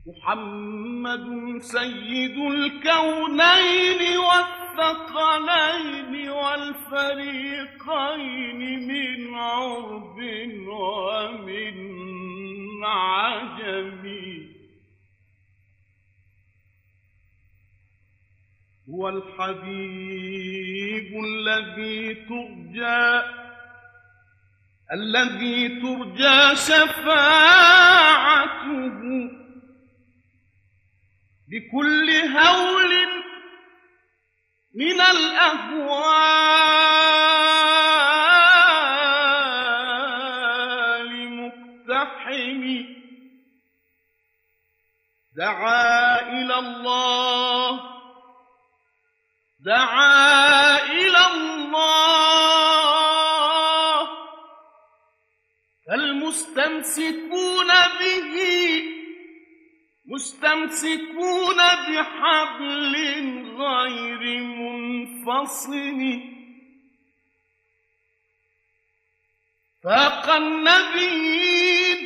محمد سيد الكونين والثقلين والفريقين من عرب ومن عجم، هو الحبيب الذي ترجى شفاعته بكل هول من الأهوال مقتحم، دعا إلى الله فالمستمسكون به مستمسكون بحبل غير منفصم، فاق النبيين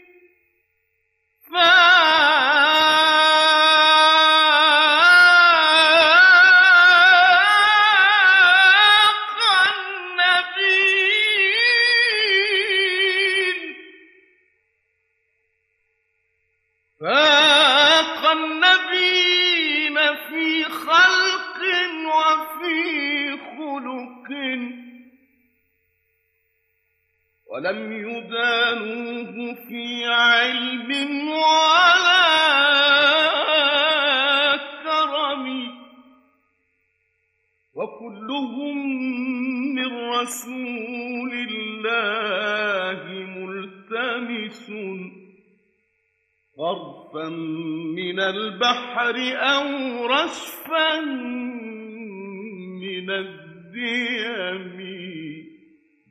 فاق النبيين في خلق وفي خلق، ولم يدانوه في علم ولا كرم، وكلهم من رسول الله ملتمس غرفا من البحر أو رشفا من الديم.